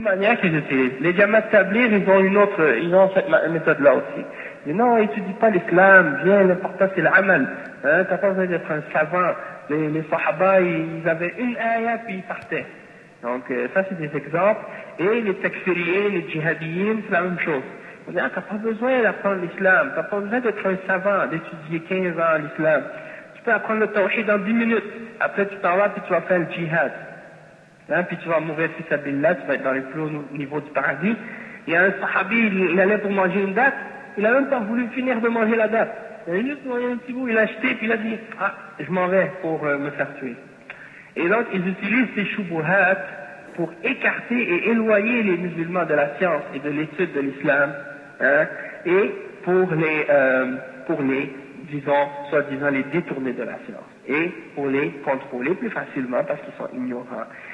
Manière qu'ils utilisent. Les Jamaat Tabligh, ils ont cette méthode-là aussi. Mais non, étudie pas l'islam, viens, l'important c'est l'amal. Hein, t'as pas besoin d'être un savant. Les Sahaba, ils avaient une ayah puis ils partaient. Donc, ça c'est des exemples. Et les takfiriens, les djihadiens, c'est la même chose. On dit, ah, t'as pas besoin d'apprendre l'islam, t'as pas besoin d'être un savant, d'étudier 15 ans l'islam. Tu peux apprendre le tawhid en 10 minutes. Après, tu t'en vas puis tu vas faire le djihad. Hein, puis tu vas mourir fi sabilillah, tu vas être dans les plus hauts niveaux du paradis. Il y a un sahabi, il allait pour manger une date, il a même pas voulu finir de manger la date. Il a juste mangé un petit bout, il a acheté, puis il a dit, ah, je m'en vais pour me faire tuer. Et donc, ils utilisent ces shubuhat pour écarter et éloigner les musulmans de la science et de l'étude de l'islam, hein, et pour les, disons, soi-disant les détourner de la science, et pour les contrôler plus facilement parce qu'ils sont ignorants.